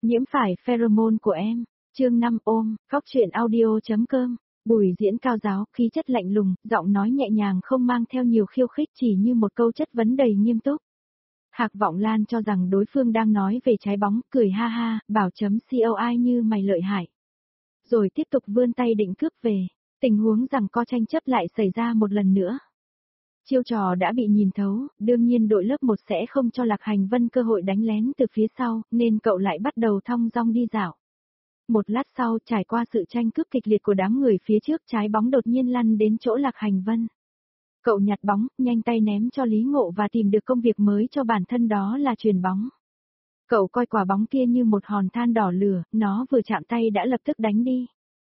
Nhiễm phải pheromone của em. Chương 5 ôm, góc truyện audio.com. Bùi Diễn cao giáo, khí chất lạnh lùng, giọng nói nhẹ nhàng không mang theo nhiều khiêu khích, chỉ như một câu chất vấn đầy nghiêm túc. Hạc Vọng Lan cho rằng đối phương đang nói về trái bóng, cười ha ha, bảo chấm COI như mày lợi hại. Rồi tiếp tục vươn tay định cướp về, tình huống rằng co tranh chấp lại xảy ra một lần nữa. Chiêu trò đã bị nhìn thấu, đương nhiên đội lớp 1 sẽ không cho Lạc Hành Vân cơ hội đánh lén từ phía sau, nên cậu lại bắt đầu thong dong đi dạo. Một lát sau, trải qua sự tranh cướp kịch liệt của đám người phía trước, trái bóng đột nhiên lăn đến chỗ Lạc Hành Vân. Cậu nhặt bóng, nhanh tay ném cho Lý Ngộ và tìm được công việc mới cho bản thân, đó là chuyền bóng. Cậu coi quả bóng kia như một hòn than đỏ lửa, nó vừa chạm tay đã lập tức đánh đi.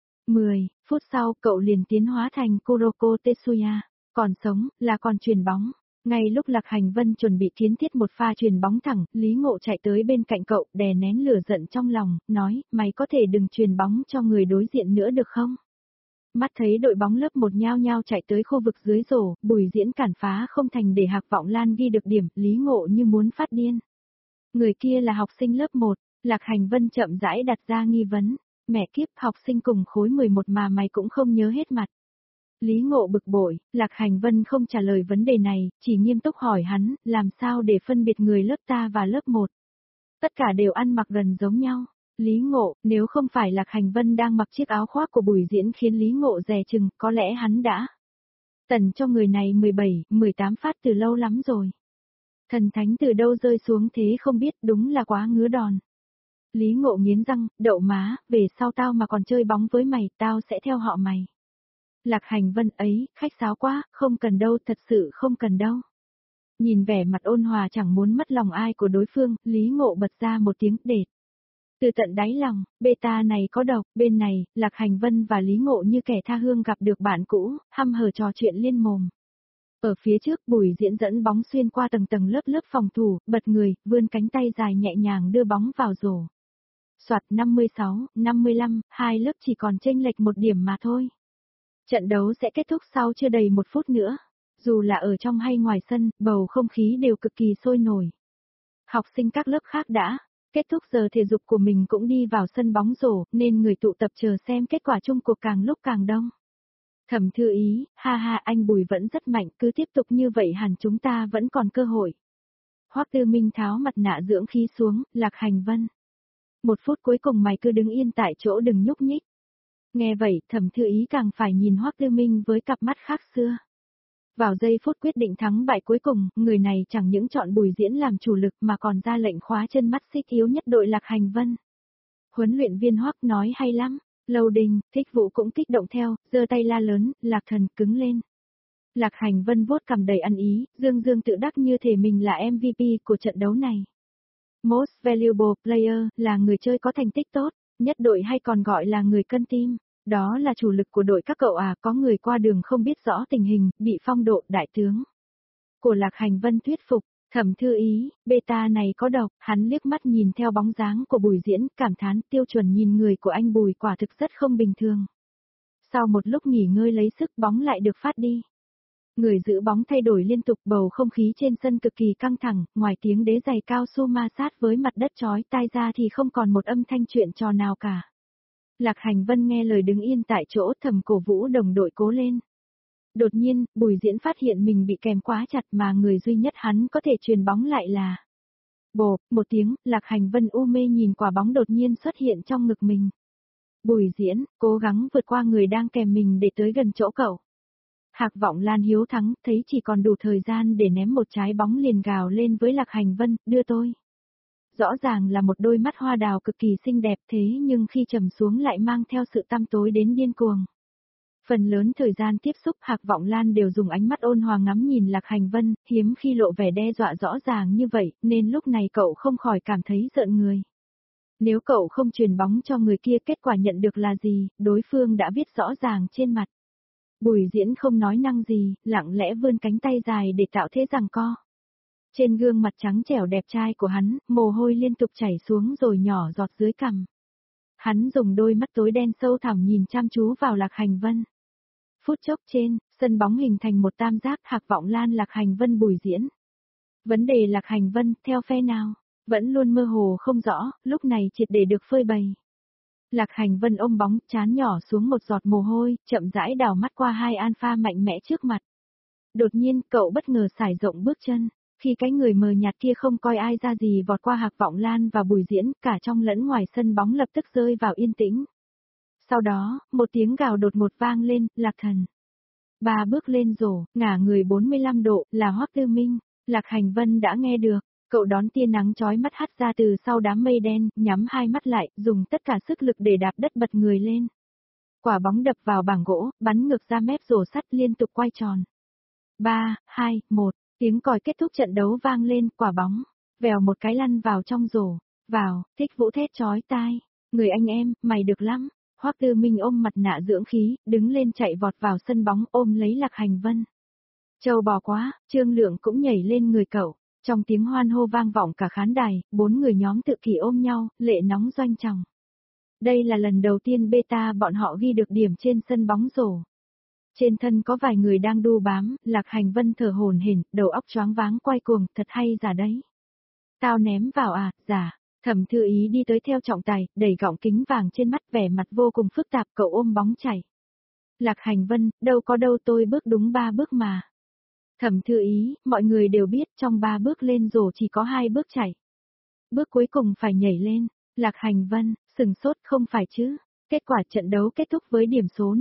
10 phút sau, cậu liền tiến hóa thành Kuroko Tetsuya. Còn sống, là còn chuyền bóng. Ngay lúc Lạc Hành Vân chuẩn bị kiến thiết một pha chuyền bóng thẳng, Lý Ngộ chạy tới bên cạnh cậu, đè nén lửa giận trong lòng, nói, mày có thể đừng chuyền bóng cho người đối diện nữa được không? Mắt thấy đội bóng lớp 1 nhao nhao chạy tới khu vực dưới rổ, Bùi Diễn cản phá không thành để Hạc Vọng Lan ghi được điểm, Lý Ngộ như muốn phát điên. Người kia là học sinh lớp 1, Lạc Hành Vân chậm rãi đặt ra nghi vấn, mẹ kiếp, học sinh cùng khối 11 mà mày cũng không nhớ hết mặt. Lý Ngộ bực bội, Lạc Hành Vân không trả lời vấn đề này, chỉ nghiêm túc hỏi hắn, làm sao để phân biệt người lớp ta và lớp 1. Tất cả đều ăn mặc gần giống nhau. Lý Ngộ, nếu không phải Lạc Hành Vân đang mặc chiếc áo khoác của Bùi Diễn khiến Lý Ngộ dè chừng, có lẽ hắn đã tần cho người này 17, 18 phát từ lâu lắm rồi. Thần thánh từ đâu rơi xuống thế không biết, đúng là quá ngứa đòn. Lý Ngộ nghiến răng, đậu má, về sau tao mà còn chơi bóng với mày, tao sẽ theo họ mày. Lạc Hành Vân ấy, khách sáo quá, không cần đâu, thật sự không cần đâu. Nhìn vẻ mặt ôn hòa chẳng muốn mất lòng ai của đối phương, Lý Ngộ bật ra một tiếng đệt. Từ tận đáy lòng, beta này có độc, bên này, Lạc Hành Vân và Lý Ngộ như kẻ tha hương gặp được bạn cũ, hăm hở trò chuyện liên mồm. Ở phía trước, Bùi Diễn dẫn bóng xuyên qua tầng tầng lớp phòng thủ, bật người, vươn cánh tay dài nhẹ nhàng đưa bóng vào rổ. Soạt 56, 55, hai lớp chỉ còn chênh lệch một điểm mà thôi. Trận đấu sẽ kết thúc sau chưa đầy một phút nữa. Dù là ở trong hay ngoài sân, bầu không khí đều cực kỳ sôi nổi. Học sinh các lớp khác đã kết thúc giờ thể dục của mình cũng đi vào sân bóng rổ, nên người tụ tập chờ xem kết quả chung cuộc càng lúc càng đông. Thẩm Thư Ý, ha ha, anh Bùi vẫn rất mạnh, cứ tiếp tục như vậy hẳn chúng ta vẫn còn cơ hội. Hoắc Tư Minh tháo mặt nạ dưỡng khí xuống, Lạc Hành Vân. 1 phút cuối cùng mày cứ đứng yên tại chỗ đừng nhúc nhích. Nghe vậy, Thẩm Thư Ý càng phải nhìn Hoắc Tư Minh với cặp mắt khác xưa. Vào giây phút quyết định thắng bại cuối cùng, người này chẳng những chọn Bùi Diễn làm chủ lực mà còn ra lệnh khóa chân mắt xích yếu nhất đội Lạc Hành Vân. Huấn luyện viên Hoắc nói hay lắm, Lâu Đình, Thích Vũ cũng kích động theo, giơ tay la lớn, Lạc Thần cứng lên. Lạc Hành Vân vuốt cằm đầy ăn ý, dương dương tự đắc như thể mình là MVP của trận đấu này. Most Valuable Player là người chơi có thành tích tốt, nhất đội hay còn gọi là người cân team. Đó là chủ lực của đội các cậu à, có người qua đường không biết rõ tình hình, bị phong độ đại tướng. Của Lạc Hành Vân thuyết phục, Thẩm Thư Ý, beta này có độc, hắn liếc mắt nhìn theo bóng dáng của Bùi Diễn, cảm thán tiêu chuẩn nhìn người của anh Bùi quả thực rất không bình thường. Sau một lúc nghỉ ngơi lấy sức bóng lại được phát đi. Người giữ bóng thay đổi liên tục, bầu không khí trên sân cực kỳ căng thẳng, ngoài tiếng đế giày cao su ma sát với mặt đất chói tai ra thì không còn một âm thanh chuyện trò nào cả. Lạc Hành Vân nghe lời đứng yên tại chỗ, thầm cổ vũ đồng đội cố lên. Đột nhiên, Bùi Diễn phát hiện mình bị kèm quá chặt mà người duy nhất hắn có thể truyền bóng lại là. Bộp, một tiếng, Lạc Hành Vân u mê nhìn quả bóng đột nhiên xuất hiện trong ngực mình. Bùi Diễn, cố gắng vượt qua người đang kèm mình để tới gần chỗ cậu. Hạc Vọng Lan hiếu thắng, thấy chỉ còn đủ thời gian để ném một trái bóng liền gào lên với Lạc Hành Vân, đưa tôi. Rõ ràng là một đôi mắt hoa đào cực kỳ xinh đẹp thế nhưng khi trầm xuống lại mang theo sự tăm tối đến điên cuồng. Phần lớn thời gian tiếp xúc Hạc Vọng Lan đều dùng ánh mắt ôn hòa ngắm nhìn Lạc Hành Vân, hiếm khi lộ vẻ đe dọa rõ ràng như vậy, nên lúc này cậu không khỏi cảm thấy giận người. Nếu cậu không truyền bóng cho người kia kết quả nhận được là gì, đối phương đã viết rõ ràng trên mặt. Bùi Diễn không nói năng gì, lặng lẽ vươn cánh tay dài để tạo thế giằng co. Trên gương mặt trắng trẻo đẹp trai của hắn, mồ hôi liên tục chảy xuống rồi nhỏ giọt dưới cằm. Hắn dùng đôi mắt tối đen sâu thẳm nhìn chăm chú vào Lạc Hành Vân. Phút chốc trên, sân bóng hình thành một tam giác, Hạc Vọng Lan, Lạc Hành Vân, Bùi Diễn. Vấn đề Lạc Hành Vân, theo phe nào? vẫn luôn mơ hồ không rõ, lúc này triệt để được phơi bày. Lạc Hành Vân ôm bóng, trán nhỏ xuống một giọt mồ hôi, chậm rãi đảo mắt qua hai alpha mạnh mẽ trước mặt. Đột nhiên, cậu bất ngờ sải rộng bước chân, khi cái người mờ nhạt kia không coi ai ra gì vọt qua Hạc Vọng Lan và Bùi Diễn, cả trong lẫn ngoài sân bóng lập tức rơi vào yên tĩnh. Sau đó, một tiếng gào đột ngột vang lên, Lạc Thần. Ba bước lên rổ, ngả người 45 độ, là Hoắc Tư Minh. Lạc Hành Vân đã nghe được, cậu đón tia nắng chói mắt hắt ra từ sau đám mây đen, nhắm hai mắt lại, dùng tất cả sức lực để đạp đất bật người lên. Quả bóng đập vào bảng gỗ, bắn ngược ra mép rổ sắt liên tục quay tròn. 3, 2, 1, tiếng còi kết thúc trận đấu vang lên, quả bóng, vèo một cái lăn vào trong rổ, vào, Thích Vũ thét chói tai. Người anh em, mày được lắm. Hoắc Tư Minh ôm mặt nạ dưỡng khí, đứng lên chạy vọt vào sân bóng ôm lấy Lạc Hành Vân. Châu bò quá, Trương Lượng cũng nhảy lên người cậu. Trong tiếng hoan hô vang vọng cả khán đài, 4 người nhóm tự kỷ ôm nhau, lệ nóng doanh tròng. Đây là lần đầu tiên beta bọn họ ghi được điểm trên sân bóng rổ. Trên thân có vài người đang đu bám, Lạc Hành Vân thở hổn hển, đầu óc choáng váng quay cuồng, thật hay giả đấy. Tao ném vào à, giả. Thẩm Thư Ý đi tới theo trọng tài, đẩy gọng kính vàng trên mắt, vẻ mặt vô cùng phức tạp, cậu ôm bóng chạy. Lạc Hành Vân, đâu có đâu, tôi bước đúng 3 bước mà. Thẩm Thư Ý, mọi người đều biết trong 3 bước lên rổ chỉ có 2 bước chạy. Bước cuối cùng phải nhảy lên. Lạc Hành Vân, sừng sốt, không phải chứ. Kết quả trận đấu kết thúc với điểm số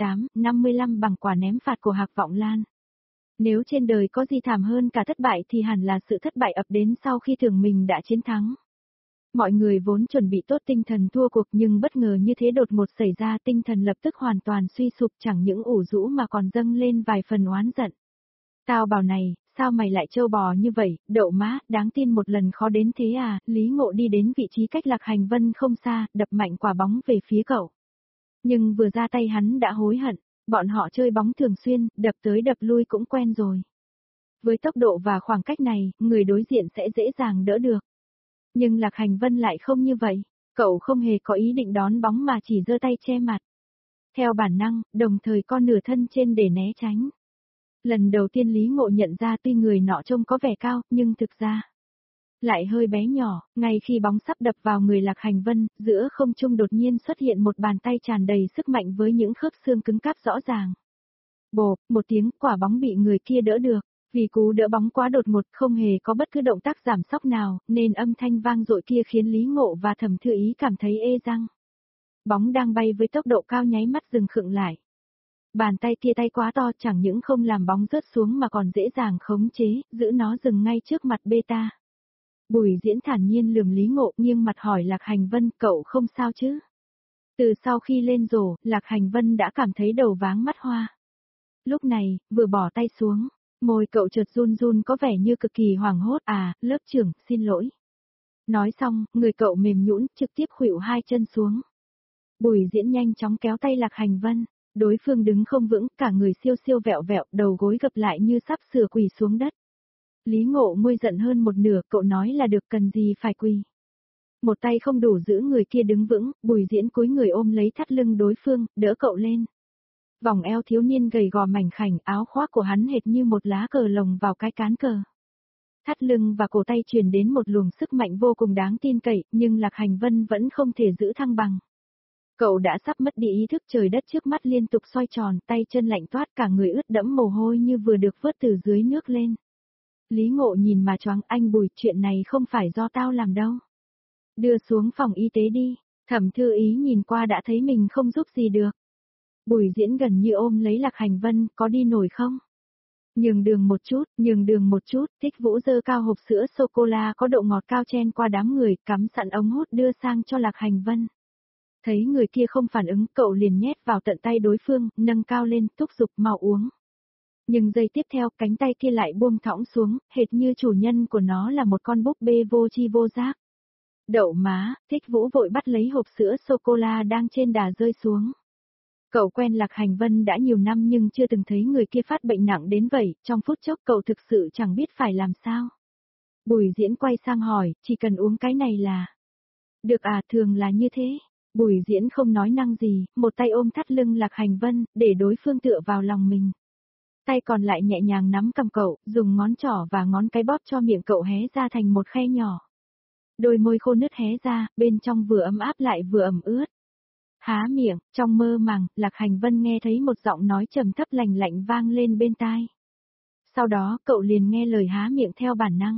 58-55 bằng quả ném phạt của Hạc Vọng Lan. Nếu trên đời có gì thảm hơn cả thất bại thì hẳn là sự thất bại ập đến sau khi tưởng mình đã chiến thắng. Mọi người vốn chuẩn bị tốt tinh thần thua cuộc nhưng bất ngờ như thế đột ngột xảy ra, tinh thần lập tức hoàn toàn suy sụp, chẳng những ủ rũ mà còn dâng lên vài phần oán giận. Tao bảo này, sao mày lại trâu bò như vậy, đậu má, đáng tin một lần khó đến thế à. Lý Ngộ đi đến vị trí cách Lạc Hành Vân không xa, đập mạnh quả bóng về phía cậu. Nhưng vừa ra tay hắn đã hối hận, bọn họ chơi bóng thường xuyên, đập tới đập lui cũng quen rồi. Với tốc độ và khoảng cách này, người đối diện sẽ dễ dàng đỡ được. Nhưng Lạc Hành Vân lại không như vậy, cậu không hề có ý định đón bóng mà chỉ giơ tay che mặt. Theo bản năng, đồng thời con nửa thân trên để né tránh. Lần đầu tiên Lý Ngộ nhận ra tuy người nọ trông có vẻ cao, nhưng thực ra lại hơi bé nhỏ, ngay khi bóng sắp đập vào người Lạc Hành Vân, giữa không trung đột nhiên xuất hiện một bàn tay tràn đầy sức mạnh với những khớp xương cứng cáp rõ ràng. Bộp, một tiếng, quả bóng bị người kia đỡ được. Vì cú đỡ bóng quá đột ngột, không hề có bất cứ động tác giảm sóc nào, nên âm thanh vang dội kia khiến Lý Ngộ và Thẩm Thư Ý cảm thấy ê răng. Bóng đang bay với tốc độ cao nháy mắt dừng khựng lại. Bàn tay kia tay quá to, chẳng những không làm bóng rớt xuống mà còn dễ dàng khống chế, giữ nó dừng ngay trước mặt beta. Bùi Diễn thản nhiên lườm Lý Ngộ, nghiêng mặt hỏi Lạc Hành Vân, cậu không sao chứ? Từ sau khi lên rổ, Lạc Hành Vân đã cảm thấy đầu váng mắt hoa. Lúc này, vừa bỏ tay xuống, môi cậu chợt run run có vẻ như cực kỳ hoảng hốt. À, lớp trưởng, xin lỗi. Nói xong, người cậu mềm nhũn, trực tiếp khuỵu hai chân xuống. Bùi Diễn nhanh chóng kéo tay Lạc Hành Vân. Đối phương đứng không vững, cả người siêu siêu vẹo vẹo, đầu gối gập lại như sắp sửa quỳ xuống đất. Lý Ngộ nguôi giận hơn một nửa, cậu nói là được, cần gì phải quỳ. Một tay không đủ giữ người kia đứng vững, Bùi Diễn cúi người ôm lấy thắt lưng đối phương, đỡ cậu lên. Vòng eo thiếu niên gầy gò mảnh khảnh, áo khoác của hắn hệt như một lá cờ lồng vào cái cán cờ. Thắt lưng và cổ tay truyền đến một luồng sức mạnh vô cùng đáng tin cậy, nhưng Lạc Hành Vân vẫn không thể giữ thăng bằng. Cậu đã sắp mất đi ý thức, trời đất trước mắt liên tục xoay tròn, tay chân lạnh toát, cả người ướt đẫm mồ hôi như vừa được vớt từ dưới nước lên. Lý Ngộ nhìn mà choáng, anh Bùi, chuyện này không phải do tao làm đâu. Đưa xuống phòng y tế đi. Thẩm Thư Ý nhìn qua đã thấy mình không giúp gì được. Bùi Diễn gần như ôm lấy Lạc Hành Vân, có đi nổi không? Nhường đường một chút, Thích Vũ giơ cao hộp sữa sô-cô-la có độ ngọt cao chen qua đám người, cắm sẵn ống hút đưa sang cho Lạc Hành Vân. Thấy người kia không phản ứng, cậu liền nhét vào tận tay đối phương, nâng cao lên, thúc giục mau uống. Nhưng giây tiếp theo, cánh tay kia lại buông thõng xuống, hệt như chủ nhân của nó là một con búp bê vô tri vô giác. Đậu má, Thích Vũ vội bắt lấy hộp sữa sô-cô-la đang trên đà rơi xuống. Cậu quen Lạc Hành Vân đã nhiều năm nhưng chưa từng thấy người kia phát bệnh nặng đến vậy, trong phút chốc cậu thực sự chẳng biết phải làm sao. Bùi Diễn quay sang hỏi, chỉ cần uống cái này là... Được à, thường là như thế. Bùi Diễn không nói năng gì, một tay ôm thắt lưng Lạc Hành Vân, để đối phương tựa vào lòng mình. Tay còn lại nhẹ nhàng nắm cầm cậu, dùng ngón trỏ và ngón cái bóp cho miệng cậu hé ra thành một khe nhỏ. Đôi môi khô nứt hé ra, bên trong vừa ấm áp lại vừa ẩm ướt. Há miệng, trong mơ màng, Lạc Hành Vân nghe thấy một giọng nói trầm thấp lành lạnh vang lên bên tai. Sau đó cậu liền nghe lời há miệng theo bản năng.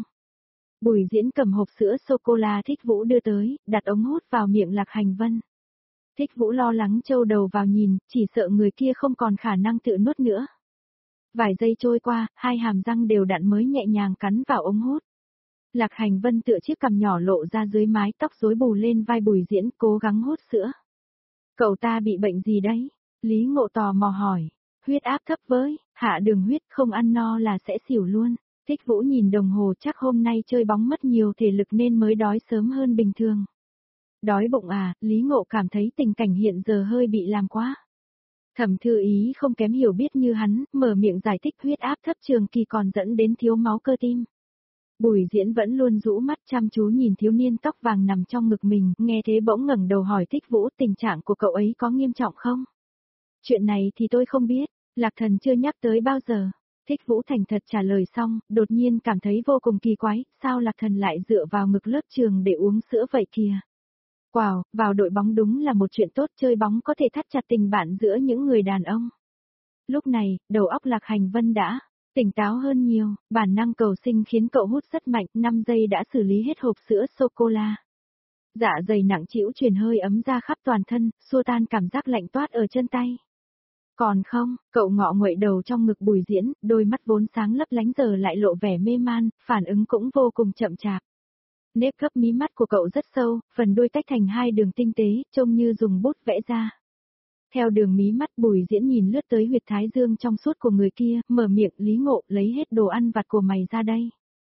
Bùi Diễn cầm hộp sữa sô-cô-la Thích Vũ đưa tới, đặt ống hút vào miệng Lạc Hành Vân. Thích Vũ lo lắng trâu đầu vào nhìn, chỉ sợ người kia không còn khả năng tự nuốt nữa. Vài giây trôi qua, hai hàm răng đều đặn mới nhẹ nhàng cắn vào ống hút. Lạc Hành Vân tựa chiếc cằm nhỏ lộ ra dưới mái tóc rối bù lên vai Bùi Diễn cố gắng hút sữa. Cậu ta bị bệnh gì đấy? Lý Ngộ tò mò hỏi. Huyết áp thấp với, hạ đường huyết không ăn no là sẽ xỉu luôn. Thích Vũ nhìn đồng hồ chắc hôm nay chơi bóng mất nhiều thể lực nên mới đói sớm hơn bình thường. Đói bụng à, Lý Ngộ cảm thấy tình cảnh hiện giờ hơi bị làm quá. Thẩm Thư Ý không kém hiểu biết như hắn, mở miệng giải thích huyết áp thấp trường kỳ còn dẫn đến thiếu máu cơ tim. Bùi Diễn vẫn luôn rũ mắt chăm chú nhìn thiếu niên tóc vàng nằm trong ngực mình, nghe thế bỗng ngẩng đầu hỏi Thích Vũ tình trạng của cậu ấy có nghiêm trọng không? Chuyện này thì tôi không biết, Lạc Thần chưa nhắc tới bao giờ. Thích Vũ thành thật trả lời xong, đột nhiên cảm thấy vô cùng kỳ quái, sao Lạc Thần lại dựa vào ngực lớp trường để uống sữa vậy kìa? Wow, vào đội bóng đúng là một chuyện tốt, chơi bóng có thể thắt chặt tình bạn giữa những người đàn ông. Lúc này, đầu óc Lạc Hành Vân đã tỉnh táo hơn nhiều, bản năng cầu sinh khiến cậu hút rất mạnh, 5 giây đã xử lý hết hộp sữa sô-cô-la. Dạ dày nặng trĩu truyền hơi ấm ra khắp toàn thân, xua tan cảm giác lạnh toát ở chân tay. Còn không, cậu ngọ nguậy đầu trong ngực Bùi Diễn, đôi mắt vốn sáng lấp lánh giờ lại lộ vẻ mê man, phản ứng cũng vô cùng chậm chạp. Nếp gấp mí mắt của cậu rất sâu, phần đuôi tách thành hai đường tinh tế, trông như dùng bút vẽ ra. Theo đường mí mắt Bùi Diễn nhìn lướt tới huyệt thái dương trong suốt của người kia, mở miệng Lý Ngộ lấy hết đồ ăn vặt của mày ra đây.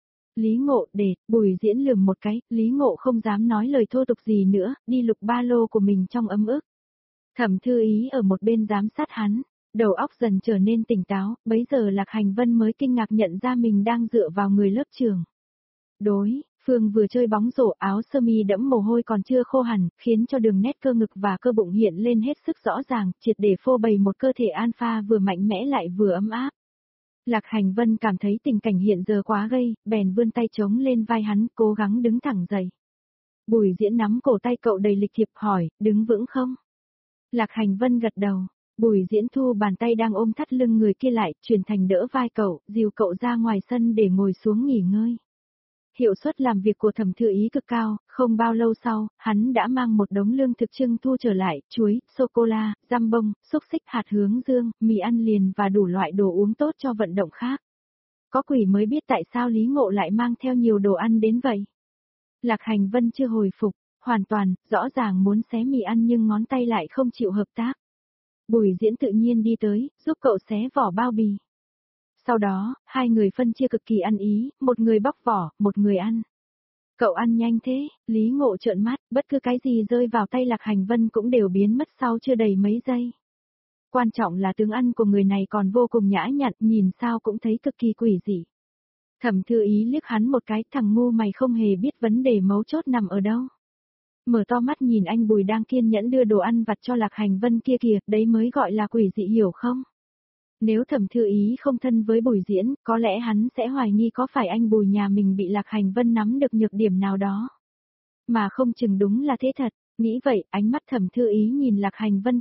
Lý Ngộ để, Bùi Diễn lườm một cái, Lý Ngộ không dám nói lời thô tục gì nữa, đi lục ba lô của mình trong ấm ức. Thẩm Thư Ý ở một bên giám sát hắn, đầu óc dần trở nên tỉnh táo, bấy giờ Lạc Hành Vân mới kinh ngạc nhận ra mình đang dựa vào người lớp trường. Phương vừa chơi bóng rổ áo sơ mi đẫm mồ hôi còn chưa khô hẳn, khiến cho đường nét cơ ngực và cơ bụng hiện lên hết sức rõ ràng, triệt để phô bày một cơ thể alpha vừa mạnh mẽ lại vừa ấm áp. Lạc Hành Vân cảm thấy tình cảnh hiện giờ quá gây, bèn vươn tay chống lên vai hắn, cố gắng đứng thẳng dậy. Bùi Diễn nắm cổ tay cậu đầy lịch thiệp hỏi, đứng vững không? Lạc Hành Vân gật đầu. Bùi Diễn thu bàn tay đang ôm thắt lưng người kia lại, chuyển thành đỡ vai cậu, dìu cậu ra ngoài sân để ngồi xuống nghỉ ngơi. Hiệu suất làm việc của Thẩm Thư Ý cực cao, không bao lâu sau, hắn đã mang một đống lương thực trưng thu trở lại, chuối, sô-cô-la, giam bông, xúc xích hạt hướng dương, mì ăn liền và đủ loại đồ uống tốt cho vận động khác. Có quỷ mới biết tại sao Lý Ngộ lại mang theo nhiều đồ ăn đến vậy. Lạc Hành Vân chưa hồi phục, hoàn toàn, rõ ràng muốn xé mì ăn nhưng ngón tay lại không chịu hợp tác. Bùi Diễn tự nhiên đi tới, giúp cậu xé vỏ bao bì. Sau đó, hai người phân chia cực kỳ ăn ý, một người bóc vỏ, một người ăn. Cậu ăn nhanh thế, Lý Ngộ trợn mắt, bất cứ cái gì rơi vào tay Lạc Hành Vân cũng đều biến mất sau chưa đầy mấy giây. Quan trọng là tướng ăn của người này còn vô cùng nhã nhặn, nhìn sao cũng thấy cực kỳ quỷ dị. Thẩm Thư Ý liếc hắn một cái, thằng ngu mày không hề biết vấn đề mấu chốt nằm ở đâu. Mở to mắt nhìn anh Bùi đang kiên nhẫn đưa đồ ăn vặt cho Lạc Hành Vân kia kìa, đấy mới gọi là quỷ dị hiểu không? Nếu Thẩm Thư Ý không thân với Bùi Diễn, có lẽ hắn sẽ hoài nghi có phải anh Bùi nhà mình bị Lạc Hành Vân nắm được nhược điểm nào đó. Mà không chừng đúng là thế thật, nghĩ vậy, ánh mắt Thẩm Thư Ý nhìn Lạc Hành Vân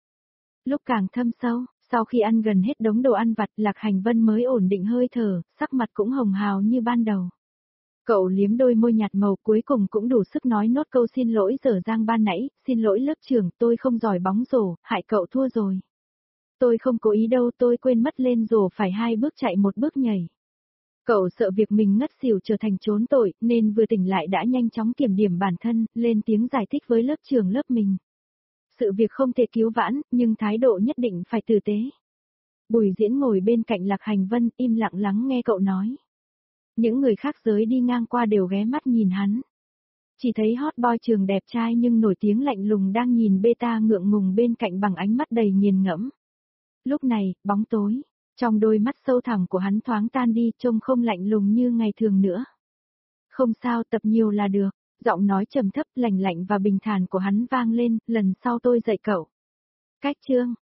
lúc càng thâm sâu, sau khi ăn gần hết đống đồ ăn vặt, Lạc Hành Vân mới ổn định hơi thở, sắc mặt cũng hồng hào như ban đầu. Cậu liếm đôi môi nhạt màu cuối cùng cũng đủ sức nói nốt câu xin lỗi dở dang ban nãy, xin lỗi lớp trưởng, tôi không giỏi bóng rổ, hại cậu thua rồi. Tôi không cố ý đâu, tôi quên mất lên rổ phải 2 bước chạy 1 bước nhảy. Cậu sợ việc mình ngất xỉu trở thành trốn tội, nên vừa tỉnh lại đã nhanh chóng kiểm điểm bản thân, lên tiếng giải thích với lớp trưởng lớp mình. Sự việc không thể cứu vãn, nhưng thái độ nhất định phải tử tế. Bùi Diễn ngồi bên cạnh Lạc Hành Vân, im lặng lắng nghe cậu nói. Những người khác giới đi ngang qua đều ghé mắt nhìn hắn. Chỉ thấy hot boy trường đẹp trai nhưng nổi tiếng lạnh lùng đang nhìn beta ngượng ngùng bên cạnh bằng ánh mắt đầy nghiền ngẫm. Lúc này, bóng tối, trong đôi mắt sâu thẳm của hắn thoáng tan đi, trông không lạnh lùng như ngày thường nữa. Không sao, tập nhiều là được, giọng nói trầm thấp, lạnh lạnh và bình thản của hắn vang lên, lần sau tôi dạy cậu. Cách chương,